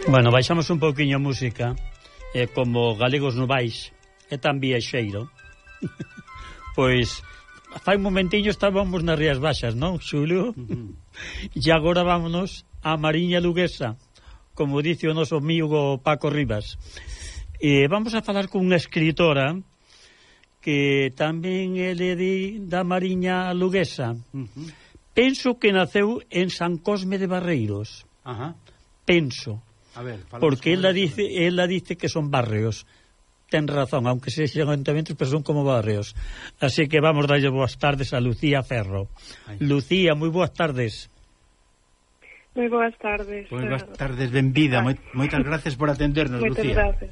Bueno, baixamos un pouquiño a música, como Galegos Novais, é tan viaxeiro. Pois, fai un momentiño estábamos nas Rías Baixas, non, Xulio? E agora vámonos a Mariña Luguesa, como dice o noso amigo Paco Rivas. Vamos a falar con unha escritora que tamén é da Mariña Luguesa. Penso que naceu en San Cosme de Barreiros. Penso. A ver, porque ela dice que son barrios. Ten razón, aunque sexan ayuntamentos, pero son como barrios. Así que vamos a darlle boas tardes a Lucía Ferro. Lucía, moi boas tardes. Moi boas tardes. Moi boas tardes, benvida. Moitas gracias por atendernos, Moitas Lucía. Gracias.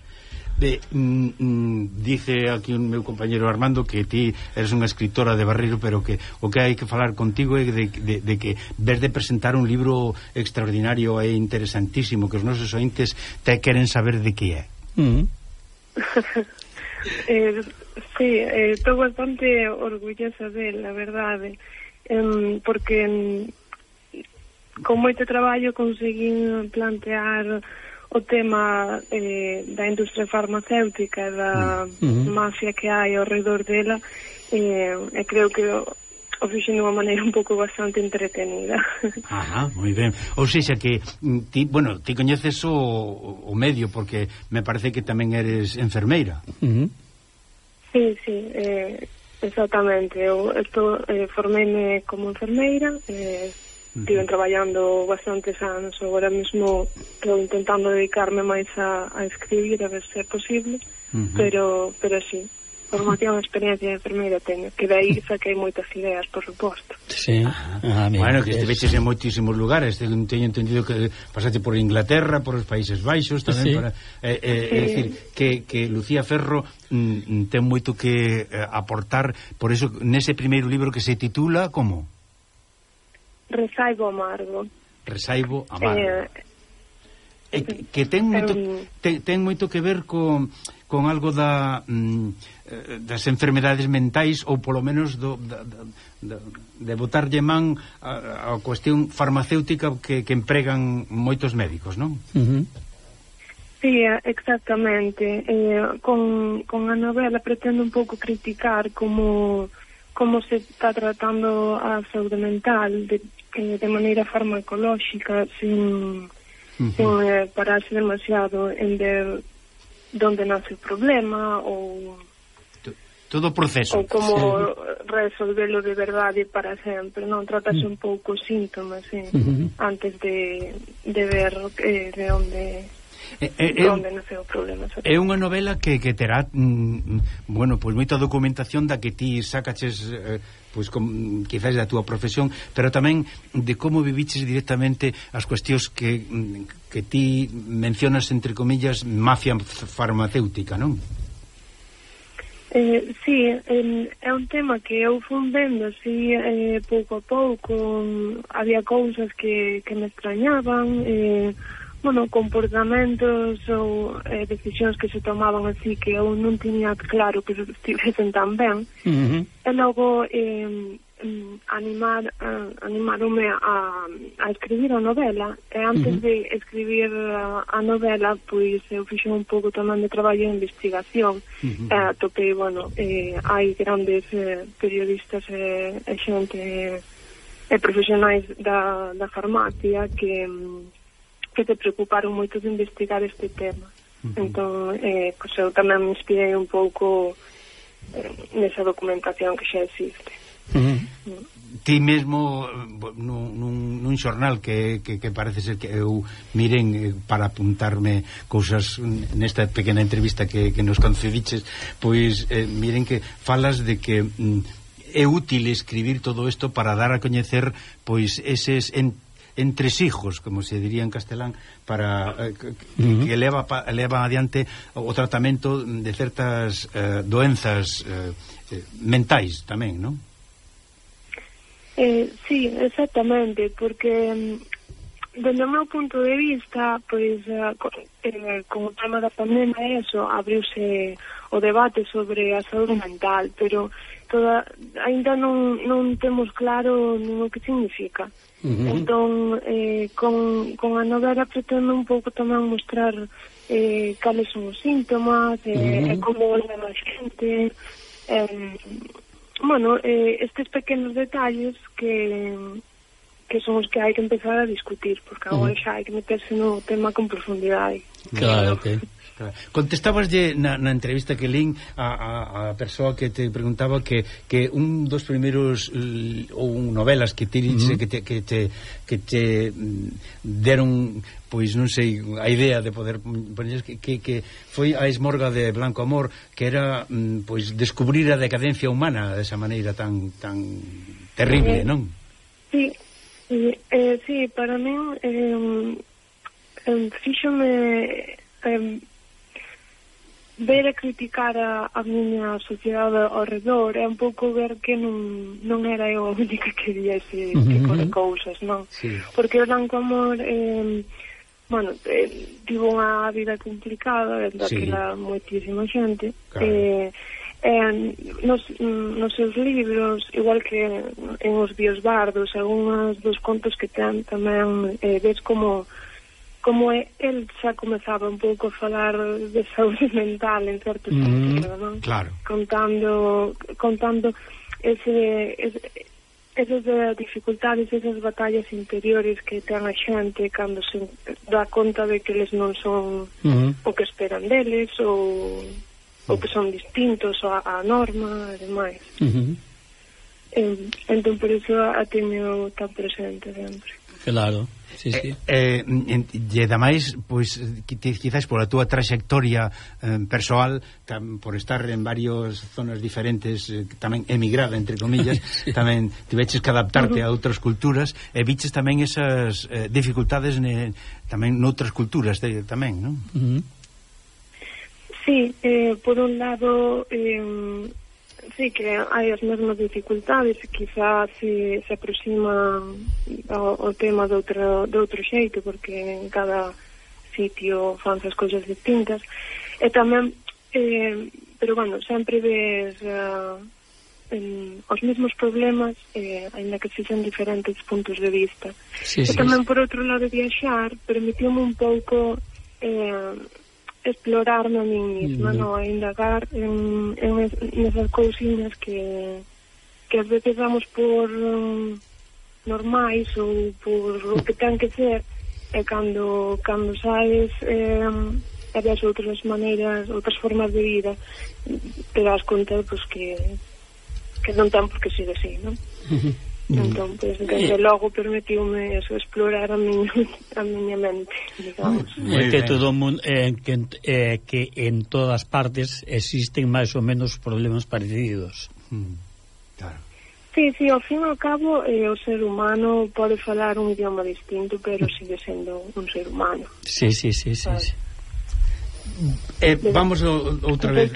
Dice aquí un meu compañero Armando que ti eres unha escritora de Barreiro, pero que o que hai que falar contigo é de que ves de presentar un libro extraordinario e interesantísimo que os nosos ointes te queren saber de que é. Sí, estou bastante orgullosa del, la verdade, porque con moito traballo conseguín plantear o tema da industria farmacéutica, da mafia que hai ao redor dela, e creo que o fixen de unha maneira un pouco bastante entretenida. Moi ben. Ou seja que ti coñeces o medio, porque me parece que tamén eres enfermeira. Sí, exactamente. Eu formeime como enfermeira, estive traballando bastantes anos. Agora mesmo estou intentando dedicarme máis a escribir, a ver se é posible, pero sí, formación e experiencia de enfermeira teño, que dai saquei moitas ideas, por suposto. Sí. Bueno, que estiveches en moitísimos lugares. Teño entendido que pasaste por Inglaterra, por os Países Baixos tamén. É dicir, que Lucía Ferro ten moito que aportar. Por eso, nese primeiro libro que se titula, como? Resaibo amargo. Resaibo amargo. Que ten moito que ver con algo das enfermedades mentais, ou polo menos de botarlle man a cuestión farmacéutica que empregan moitos médicos, non? Sí, exactamente. Con a novela pretendo un pouco criticar como se está tratando a saúde mental de maneira farmacolóxica, sin pararse demasiado en ver donde nace o problema ou todo o proceso, ou como resolvelo de verdade para sempre. Non tratase un pouco síntomas antes de ver de onde nace o problema. É unha novela que terá pois moita documentación da que ti sacaches pois quizás da túa profesión, pero tamén de como viviches directamente as cuestións que ti mencionas, entre comillas, mafia farmacéutica, non? Sí, é un tema que eu fui vendo así pouco a pouco. Había cousas que me extrañaban, comportamentos ou decisións que se tomaban así que eu non tiña claro que estivesen tan ben. E logo animaronme a escribir a novela, e antes de escribir a novela, pois eu fixen un pouco tamén de traballo de investigación. Atopei, hai grandes periodistas e xente e profesionais da farmacia que se preocuparon moito de investigar este tema. Entón, pois eu tamén me inspirei un pouco nesa documentación que xa existe. Ti mesmo nun xornal que parece ser que eu miren para apuntarme cousas nesta pequena entrevista que nos concediches, pois miren que falas de que é útil escribir todo isto para dar a coñecer pois eses entresijos, como se diría en castelán, para que leva adiante o tratamento de certas doenzas mentais tamén, non? Sí, exactamente, porque dende o meu punto de vista, pois con o tema da pandemia abriuse o debate sobre a saúde mental, pero ainda non temos claro nin o que significa. Entón, con a novela pretendo un pouco tamén mostrar cales son os síntomas, como leva a xente, estes pequenos detalles que son os que hai que empezar a discutir, porque agora xa hai que meterse no tema con profundidade. Claro, ok. Contestabaslle na entrevista que lín a persoa que te preguntaba que un dos primeiros ou novelas que te deron, pois non sei, a idea de poder poñer que foi A esmorga de Blanco Amor, que era pois descubrir a decadencia humana desa maneira tan terrible, non? Sí, para min fíxome ver e criticar a miña sociedade ao redor é un pouco ver que non era eu a única que vía ese tipo de cousas, non? Sí. Porque o Blanco Amor tivo unha vida complicada, daquela moitísima xente, claro. Nos seus libros, igual que en Os Bios Bardos, algúns dos contos que ten tamén ves como el xa comezaba un pouco a falar de saúde mental en certo sentido, non? Claro. Contando esas dificultades, esas batallas interiores que ten a xente cando se dá conta de que eles non son o que esperan deles ou que son distintos a norma e demais. Entón por iso a teño tan presente sempre. Claro. Sí, sí. E ademais, pois, quizás por a túa trayectoria persoal, por estar en varias zonas diferentes, tamén emigrada, entre comillas, sí. Tamén tiveches que adaptarte a outras culturas, e viches tamén esas dificultades tamén noutras culturas tamén, non? Sí, por un lado... sí, que hai as mesmas dificultades, quizás se aproxima ao tema de outro xeito, porque en cada sitio fan as cousas distintas, e tamén pero bueno, sempre ves os mesmos problemas, ainda que sexan diferentes puntos de vista. Sí, e tamén por outro lado viaxar permitiume un pouco explorarme a mí misma, a indagar en esas cousiñas que ás veces damos por normais ou por o que ten que ser, e cando saes e ves outras maneiras, outras formas de vida, te das conta pues, que non ten por que ser así, non? Entón, pues, desde logo permitiume eso, explorar a miña mente, digamos. Que todo mundo que en todas partes existen máis ou menos problemas parecidos. Claro. Sí, ao fin e ao cabo o ser humano pode falar un idioma distinto, pero sigue sendo un ser humano. Sí. Vamos outra vez.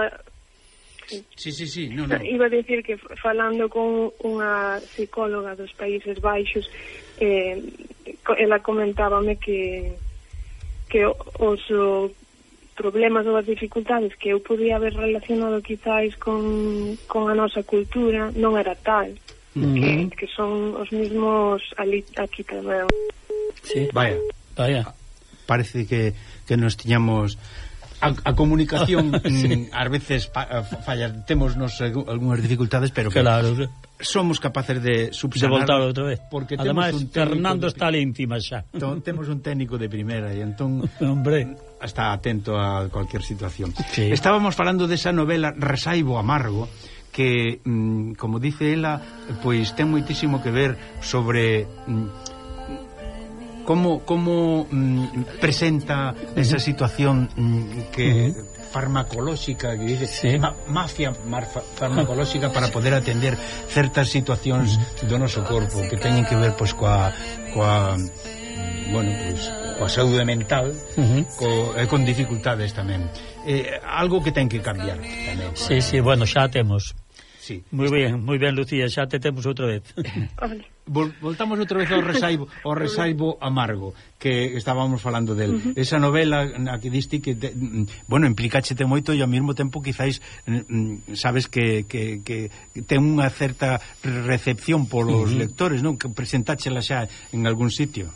Sí. No. Iba a decir que falando con unha psicóloga dos Países Baixos, ela comentábame que os problemas ou as dificultades que eu podía haber relacionado quizáis con a nosa cultura non era tal, que son os mesmos aquí tamén. Sí. Vaya. Parece que nos tiñamos a comunicación sí. Ás veces falla, temos algunhas dificultades, pero que claro. Somos capaces de subsanar. De voltar outra vez. Porque además, Fernando está ali encima xa. Temos un técnico de primeira e entón hombre, está atento a cualquier situación. Sí. Estábamos falando desa novela Resaibo Amargo, que, como dice ela, pois ten moitísimo que ver sobre... como presenta esa situación que farmacolóxica, que dice sí. Mafia farmacolóxica para poder atender certas situacións do noso corpo que teñen que ver pois coa saúde mental, con dificultades tamén. Algo que ten que cambiar tamén. Sí, bueno, xa temos. Sí. Moi ben, Lucía, xa te temos outra vez. Vale. voltamos outra vez ao Resaibo Amargo, que estábamos falando del. Esa novela na que diste que implícachete moito e ao mesmo tempo quizás sabes que ten unha certa recepción polos lectores, non? Que presentáchela xa en algún sitio.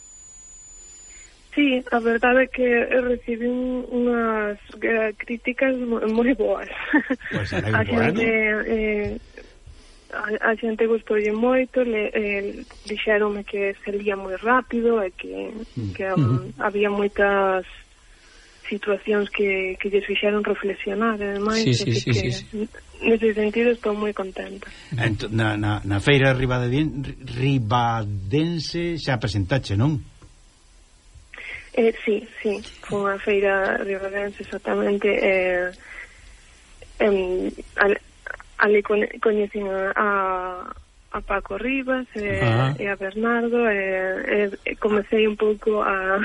Sí, a verdade é que recibí unhas críticas moi boas. Pois era a xente a xente gustoulle moito, dixéronme que se lía moi rápido e que había moitas situacións que lles fixeron reflexionar, ademais, nese sentido estou moi contenta. Na feira ribadense xa presentache, non? Sí, foi unha feira ribadense exactamente. Ali coñecín a Paco Rivas e a Bernardo e comecei un pouco a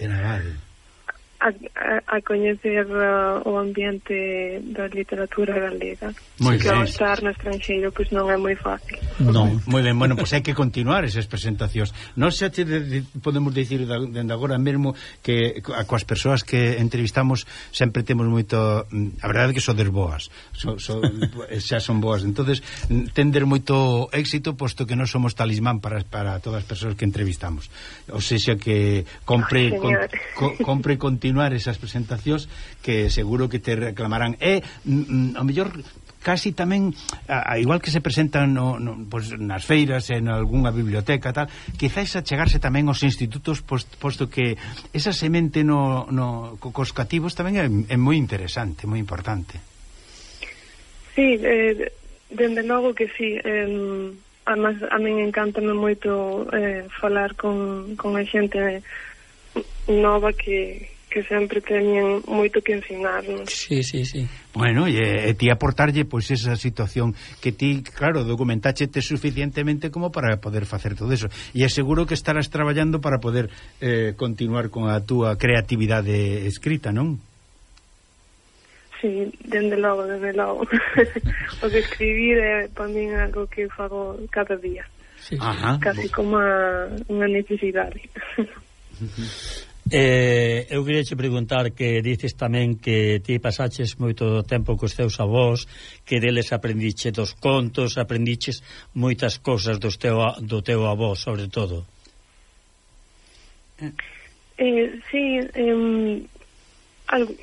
coñecer o ambiente da literatura galega, que ao estar no estranxeiro pois non é moi fácil. Non, moi ben, bueno, pois hai que continuar esas presentacións. Nós xa podemos dicir dende agora mesmo que coas persoas que entrevistamos sempre temos moito, a verdade é que sodes boas, xa son boas, entonces tender moito éxito, posto que non somos talismán para todas as persoas que entrevistamos, ou seja que compre continuar esas presentacións que seguro que te reclamarán. A mellor casi tamén, igual que se presentan pues, nas feiras, en algunha biblioteca tal, quizás achegarse tamén aos institutos, posto que esa semente cos cativos tamén é moi interesante, moi importante. Sí, dende logo que sí. Además, a min encantame moito falar con a xente nova que sempre teñen moito que ensinarnos. Sí. Bueno, e ti aportarlle pois esa situación que ti, claro, documentáchete suficientemente como para poder facer todo eso. E aseguro que estarás traballando para poder continuar con a túa creatividade escrita, non? Sí, dende logo. O que escribir é para min algo que fago cada día. Sí. Casi como unha necesidade. Eu queria che preguntar que dices tamén que ti pasaches moito tempo cos teus avós, que deles aprendiche dos contos, aprendiches moitas cousas do teu avó, sobre todo. Sí, algo.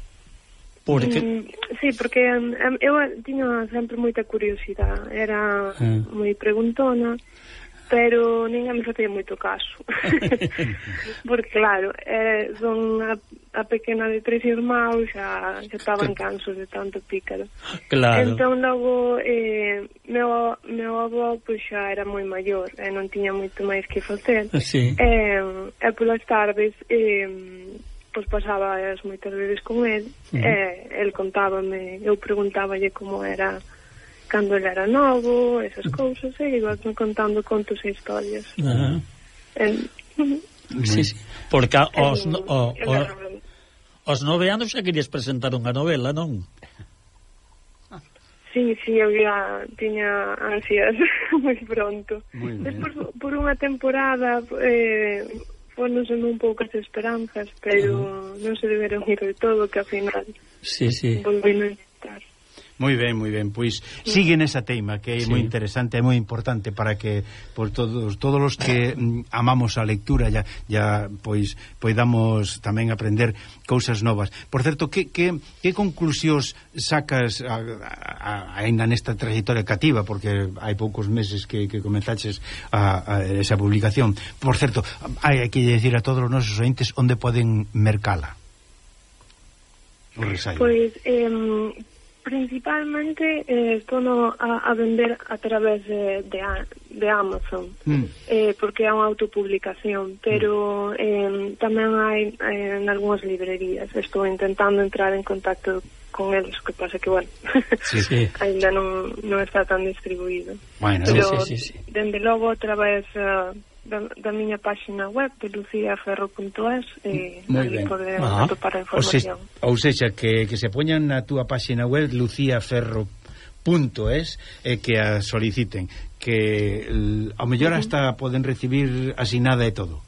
Sí, porque eu tiña sempre moita curiosidade, era moi preguntona, pero ninguén me facía moito caso. Porque claro, son a pequena de 3 irmãos, xa estaban cansos de tanto pícaro. Claro. Entón logo meu avó pois xa era moi maior e non tiña moito máis que facer. Sí. E polas tardes pois pasaba moitas veces con el, el contábame, eu preguntáballe como era cando ele era novo, esas cousas, e iba contando contos e historias. Sí. Porque aos 9 anos xa querías presentar unha novela, non? Sí, eu ya tiña ansias moi pronto. Despois, por unha temporada foronse un pouco as esperanzas, pero non se deberon ir de todo, que ao final volvino a intentar. Moi ben, pois sigue nesa teima que é moi interesante, é moi importante para que por todos os que amamos a lectura ya pois poidamos tamén aprender cousas novas. Por certo, que conclusións sacas ainda nesta trayectoria cativa, porque hai poucos meses que comenzaches a esa publicación. Por certo, hai que decir a todos os nosos ointes onde poden mercala o Resaibo. Pois principalmente estou a vender a través de Amazon, porque é unha autopublicación, pero tamén hai en algunhas librerías. Estou intentando entrar en contacto con eles, que pasa que, bueno, ainda non está tan distribuído. Bueno, pero dende logo a través da miña página web de luciaferro.es ali poden atopar a información. Ou seja, que se poñan na túa página web luciaferro.es e que a soliciten, que que ao mellor hasta poden recibir asinada e todo.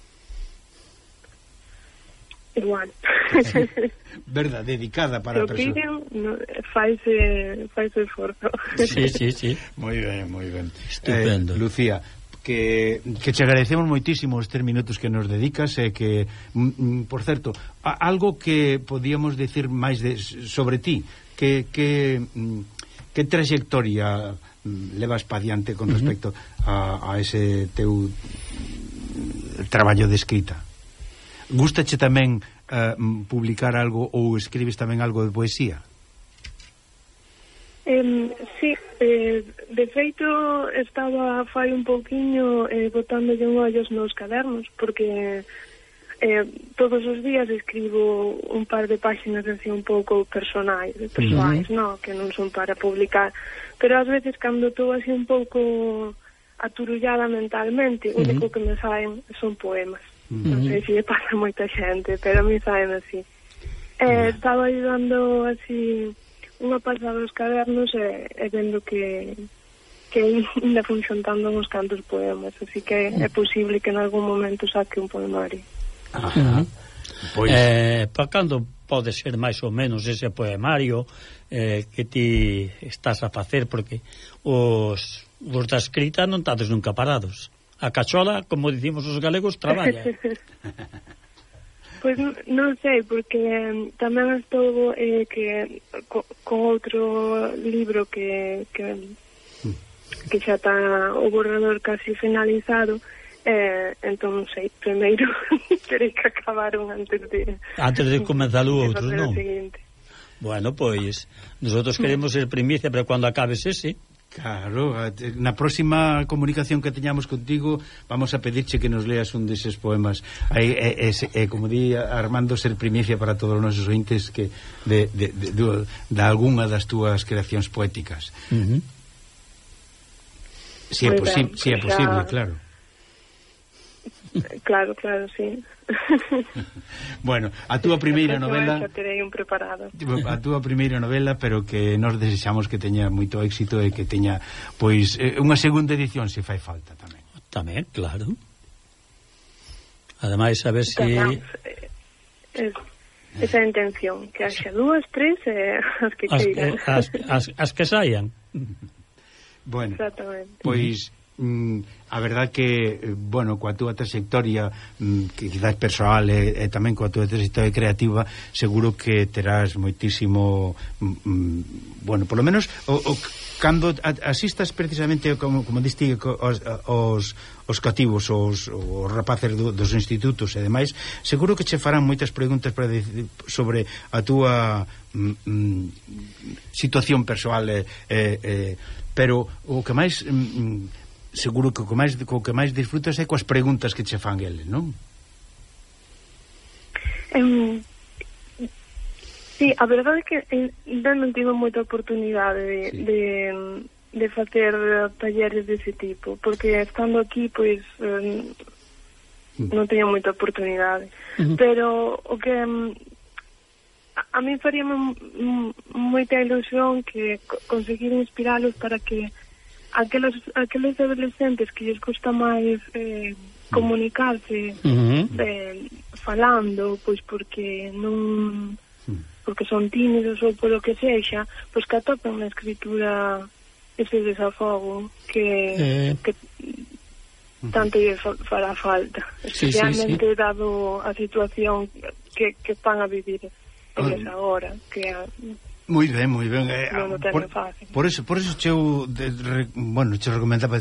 Igual. Verdad, dedicada para a persona. No, faise esforzo. Sí. Moi ben. Estupendo. Lucía, que te agradecemos moitísimo estes minutos que nos dedicas e que, por certo, algo que podíamos decir máis sobre ti, que trayectoria levas pa diante con respecto a ese teu traballo de escrita? Gústache tamén publicar algo ou escribes tamén algo de poesía? Sí, de feito estaba fai un pouquiño botándolle un ollos nos cadernos, porque todos os días escribo un par de páxinas así un pouco persoais, no, que non son para publicar, pero ás veces cando estou así un pouco aturullada mentalmente, o único que me saen son poemas. Non sei se lle pasa a moita xente, pero a mí saen así. Estaba ayudando así unha pasada os cadernos e vendo que ainda fun xuntando uns cantos poemas, así que é posible que en algún momento saque un poemario. Pois... para cando pode ser máis ou menos ese poemario que ti estás a facer, porque os da escrita non estades nunca parados. A cachola, como dicimos os galegos, traballa. Pois non sei, porque tamén estou con outro libro que xa está o borrador casi finalizado, entón non sei, primeiro terei que acabar un antes de comenzar o outro, non? Seguinte. Bueno, pois nosotros queremos ser primicia, pero cando acabes ese... Claro, na próxima comunicación que teñamos contigo vamos a pedirche que nos leas un deses poemas. Como di Armando, ser primicia para todos os nosos ointes que de algunha das túas creacións poéticas. Si é posible, claro. Claro, sí. Bueno, a túa primeira novela, xa terei un preparado. A túa primeira novela, pero que nos desexamos que teña moito éxito e que teña, pois, unha segunda edición se fai falta tamén. Tamén, claro. Ademais, a ver se esa intención, que haxa 2, 3 as que queiran. As que saian. Bueno, exactamente. Pois a verdad que, bueno, coa túa trayectoria que quizás persoal e tamén coa túa trayectoria creativa, seguro que terás moitísimo bueno, por lo menos cando asistas precisamente como diste os cativos, os rapaces dos institutos e demais, seguro que che farán moitas preguntas para decir sobre a túa situación persoal pero o que máis seguro que o que máis disfrutas é coas preguntas que che fan eles, non? Sí, a verdade é que ainda non tive moita oportunidade de facer talleres dese tipo, porque estando aquí, pois, non teño moita oportunidade. Pero o que a mí faría moita ilusión que conseguir inspiralos para que aqueles adolescentes que lles custa máis comunicarse falando, pois porque non son tímidos ou polo que sexa, pois que atopen na escritura ese desafogo que tanto lle fará falta, especialmente dado a situación que están a vivir en esa hora, que moi ben. Non o ten fácil. Por eso cheu che recomendaba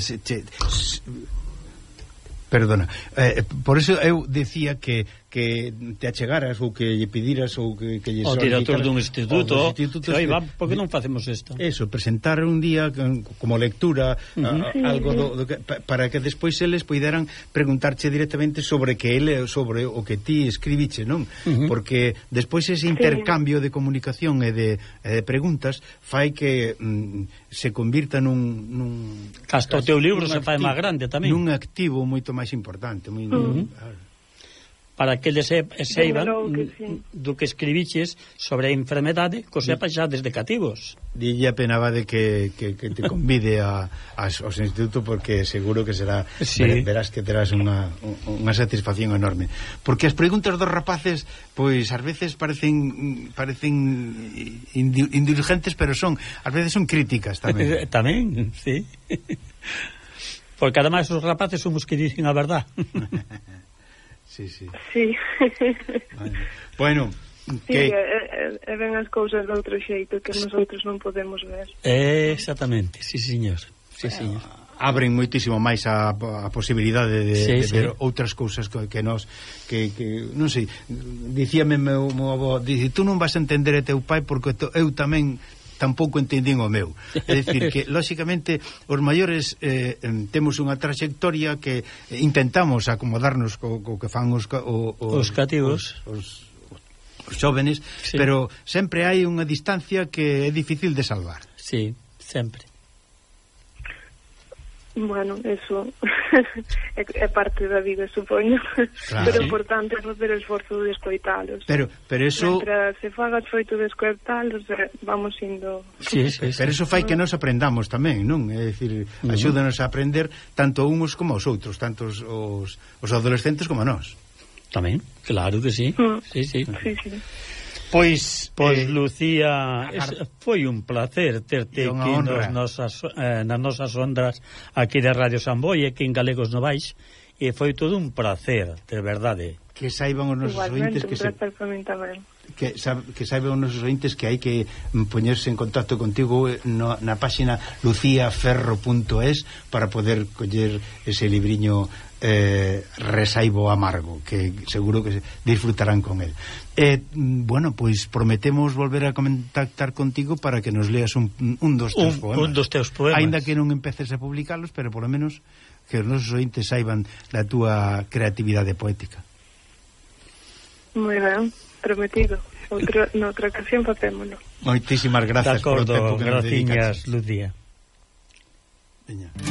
perdona, por eso eu decía que te achegaras ou que lle pediras ou que lle o director dun instituto, por que non facemos isto? Eso, presentar un día como lectura algo para que despois eles poideran preguntarche directamente sobre o que ti escribiche, non? Porque despois ese intercambio de comunicación e de preguntas fai que se convirta nun Casta o teu libro se fai máis grande tamén. Nun activo moito máis importante, moi para que eles seiban do que escribiches sobre a enfermedade, que o sepa xa desde cativos. Dille a penaba de que te convide aos institutos, porque seguro que será, verás que terás unha satisfacción enorme, porque as preguntas dos rapaces pois ás veces parecen indulgentes, pero ás veces son críticas tamén. Tamén, sí. Porque ademais os rapaces somos que dicen a verdad. Sí. Bueno, que ven as cousas de outro xeito que nosotros non podemos ver. Exactamente, sí, señor. Abren moitísimo máis a posibilidade de ver outras cousas que nós que non sei, dicíame meu avó, dice, tú non vas a entender a teu pai porque eu tamén tampouco entendín o meu. É dicir, que lóxicamente os maiores temos unha trayectoria que intentamos acomodarnos co que fan os cativos, os xóvenes, pero sempre hai unha distancia que é difícil de salvar. Sí, sempre. Bueno, eso é parte da vida, supoño. Claro, pero é importante facer o esforzo de escoitalos. Pero eso... Mentre se faga esforzo de escoitalos, vamos indo... Sí. Pero eso fai que nos aprendamos tamén, non? É dicir, axúdanos a aprender tanto uns como os outros, tanto os adolescentes como a nós. Tamén, claro que sí. Sí. Pois Lucía, foi un placer terte aquí nas nosas ondas aquí de Radio Samboia, aquí en Galegos Novais, e foi todo un placer, de verdade. Que saiban os nosos ointes que saiban os nosos ointes que hai que poñerse en contacto contigo na páxina luciaferro.es para poder coller ese libriño Resaibo Amargo, que seguro que disfrutarán con él. Bueno, pois prometemos volver a contactar contigo para que nos leas un dos teus poemas. Un dos teus poemas. Ainda que non empeces a publicalos, pero por lo menos que os nosos ointes saiban da túa creatividade poética. Moi ben, prometido. Noutra ocasión facémolo. Moitísimas grazas por o tempo que nos dedicas. Graciñas, Lucía. Veña.